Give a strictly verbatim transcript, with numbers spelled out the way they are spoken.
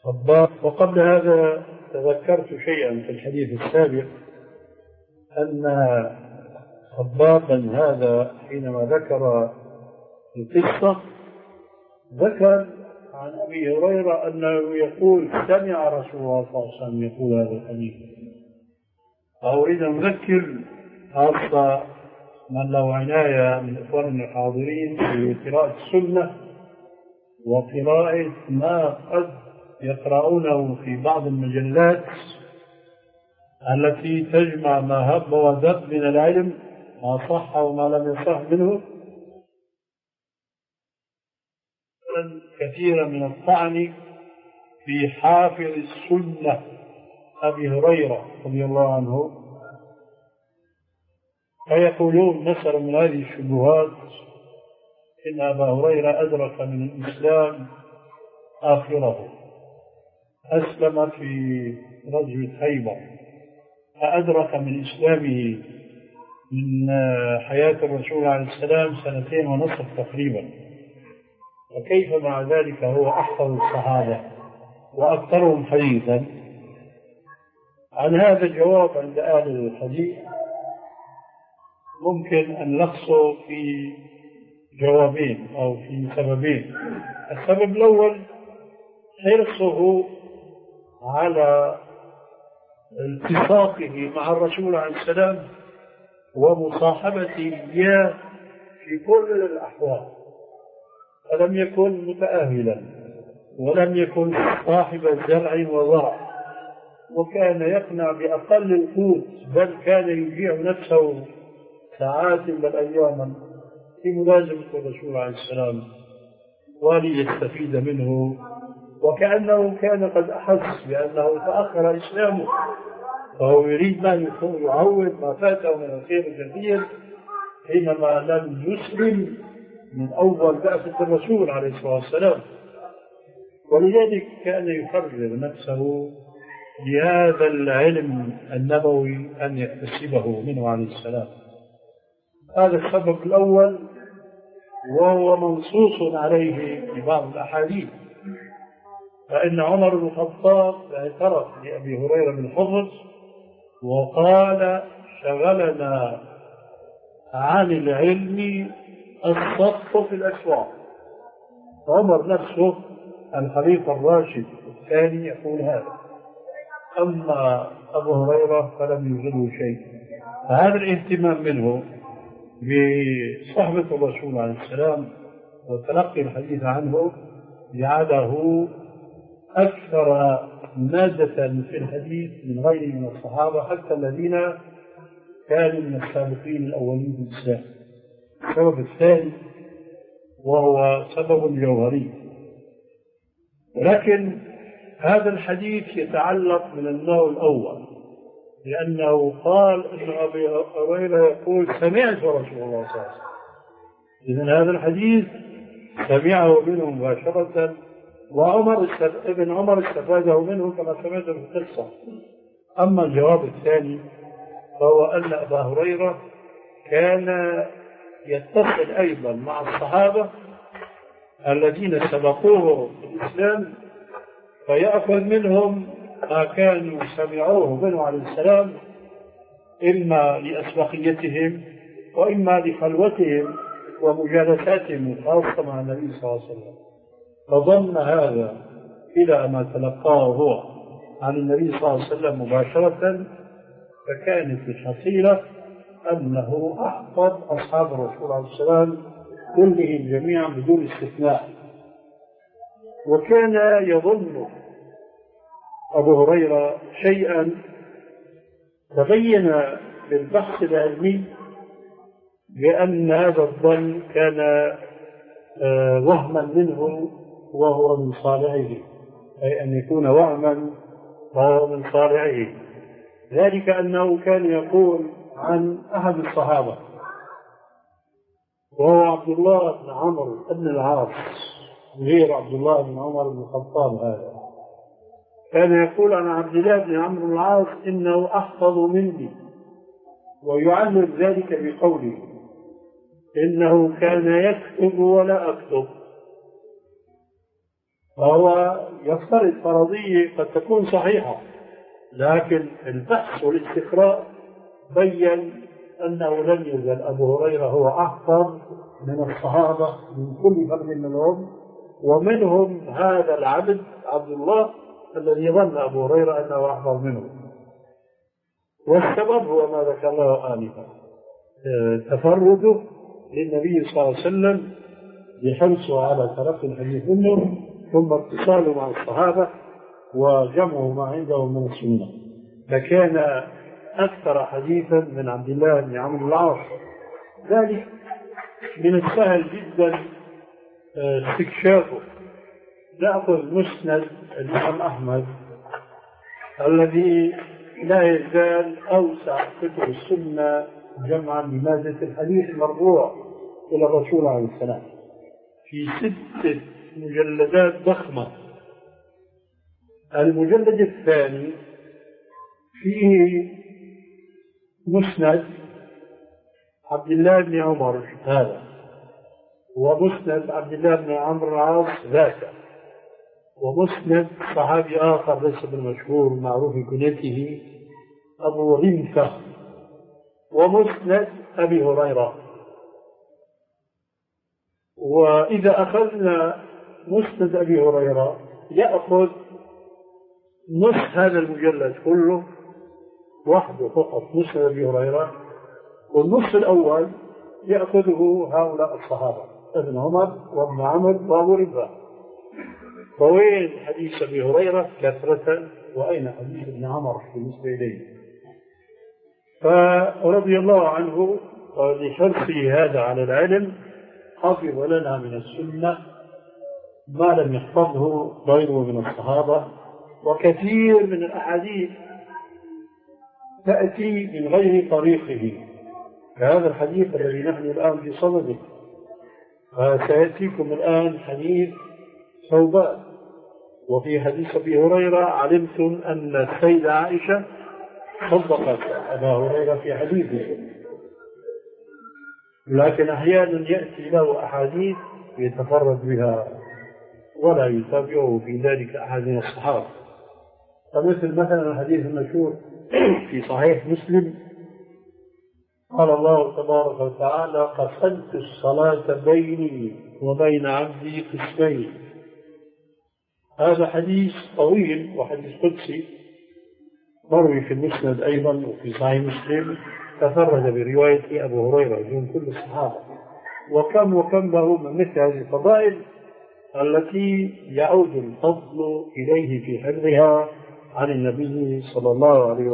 خباب. وقبل هذا تذكرت شيئا في الحديث السابق أن خبابا هذا حينما ذكر القصة ذكر عن أبي هريرة أنه يقول سمع رسول الله صلى الله عليه وسلم يقول هذا الحديث. أريد أن أذكر خاصة من له عناية من إخواننا الحاضرين في قراءة السنة وقراءة ما قد يقرؤونه في بعض المجلات التي تجمع ما هب ودب من العلم، ما صح وما لم يصح منه، كثيرا من الطعن في حافظ السنة أبي هريرة رضي الله عنه. فيقولون مثلا من هذه الشبهات إن أبا هريرة أدرك من الإسلام آخره، أسلم في غزوة خيبر، فأدرك من إسلامه من حياة الرسول عليه السلام سنتين ونصف تقريبا، وكيف مع ذلك هو أحفظ الصحابة وأكثرهم حديثا؟ عن هذا الجواب عند أهل الحديث ممكن أن نلخصه في جوابين أو في سببين. السبب الأول حرصه على التصاقه مع الرسول عليه السلام ومصاحبته إياه في كل الأحوال، فلم يكن متأهلا ولم يكن صاحب زرع وزرع، وكان يقنع بأقل القوت، بل كان يجيع نفسه ساعات بل أياما في ملازمة الرسول عليه السلام وليستفيد منه، وكأنه كان قد أحس بأنه تأخر إسلامه، فهو يريد ما يعوض ما فاته من الخير الكثير حينما لم يسلم من أول بعثة الرسول عليه الصلاة والسلام. ولذلك كان يحرر نفسه لهذا العلم النبوي أن يكتسبه منه عليه السلام. هذا السبب الأول، وهو منصوص عليه في بعض الأحاديث، فإن عمر بن الخطاب اعترف لأبي هريرة بالحفظ وقال شغلنا عن العلم الصف في الأسواق. عمر نفسه الخليفة الراشد الثاني يقول هذا، أما أبو هريرة فلم يجده شيء. فهذا الاهتمام منه بصحبة الرسول عليه السلام وتلقي الحديث عنه جعله أكثر مادة في الحديث من غيره من الصحابة حتى الذين كانوا من السابقين الأولين في الإسلام. السبب الثاني وهو سبب جوهري، لكن هذا الحديث يتعلق من النوع الأول، لأنه قال إن أبي هريرة يقول سمعت رسول الله صلى الله عليه وسلم. إذن هذا الحديث سمعه منه مباشرة، وعمر ابن عمر استفاده منه كما سمعت في القصة. أما الجواب الثاني فهو أن أبا هريرة كان يتصل أيضا مع الصحابة الذين سبقوه في الإسلام فيأخذ منهم ما كانوا سمعوه منه عليه السلام، إما لأسبقيتهم وإما لخلوتهم ومجالساتهم الخاصة مع النبي صلى الله عليه وسلم. فضم هذا إلى ما تلقاه هو عن النبي صلى الله عليه وسلم مباشرة، فكانت الحصيلة أنه أحفظ أصحاب الرسول عليه السلام كلهم جميعا بدون استثناء. وكان يظن أبو هريرة شيئا تبين بالبحث العلمي بأن هذا الظن كان وهما منه وهو من صالحه، أي أن يكون وهما وهو من صالحه. ذلك أنه كان يقول عن أحد الصحابة وهو عبد الله بن عمرو بن العاص غير عبد الله بن عمر بن الخطاب، هذا كان يقول عن عبد الله بن عمرو بن العاص إنه أحفظ مني، ويعلم ذلك بقوله إنه كان يكتب ولا أكتب. فهو يفترض فرضية قد تكون صحيحة، لكن البحث والاستقراء بين أنه لم يزل أبو هريرة هو أحفظ من الصحابة من كل فرد منهم، ومنهم هذا العبد عبد الله الذي ظن أبو هريرة أنه أحفظ منه. والسبب هو ما ذكره آنفا، تفرده للنبي صلى الله عليه وسلم بحرصه على تلقي الحديث منه، ثم اتصاله مع الصحابة وجمعه ما عنده من السنة، فكان أكثر حديثا من عبد الله بن عمرو بن العاص. ذلك من السهل جدا استكشافه. نأخذ مسند الإمام أحمد الذي لا يزال أوسع كتب السنة جمعا لمادة الحديث المرفوع إلى الرسول عليه السلام في ستة مجلدات ضخمة. المجلد الثاني فيه مسند عبد الله بن عمر هذا، ومسند عبد الله بن عمرو بن العاص ذاك، ومسند صحابي آخر ليس بالمشهور معروف بكنيته أبو رمكة، ومسند أبي هريرة. وإذا أخذنا مسند أبي هريرة يأخذ نصف هذا المجلد كله وحده فقط، مسند أبي هريرة، والنصف الأول يأخذه هؤلاء الصحابة ابن عمر وابن عمرو وأبو رمكة. فوين حديث أبي هريرة كثرة، وأين حديث ابن عمر بالنسبة إليه؟ فرضي الله عنه ولحرصه هذا على العلم حفظ لنا من السنة ما لم يحفظه غيره من الصحابة، وكثير من الأحاديث تأتي من غير طريقه، كهذا الحديث الذي نحن الآن في صدده. فسيأتيكم الآن حديث ثوبان، وفي حديث أبي هريرة علمتم أن السيدة عائشة صدقت أبا هريرة في حديثه، لكن أحيانا يأتي له أحاديث يتفرد بها ولا يتابعه في ذلك أحد من الصحابة. فمثل مثلا الحديث المشهور في صحيح مسلم قال الله تبارك وتعالى: قسمت الصلاة بيني وبين عبدي قسمين. هذا حديث طويل وحديث قدسي مروي في المسند أيضا وفي صحيح مسلم، تفرد برواية أبو هريرة دون كل الصحابة. وكم وكم له من مثل هذه الفضائل التي يعود الفضل إليه في حفظها عن النبي صلى الله عليه وسلم.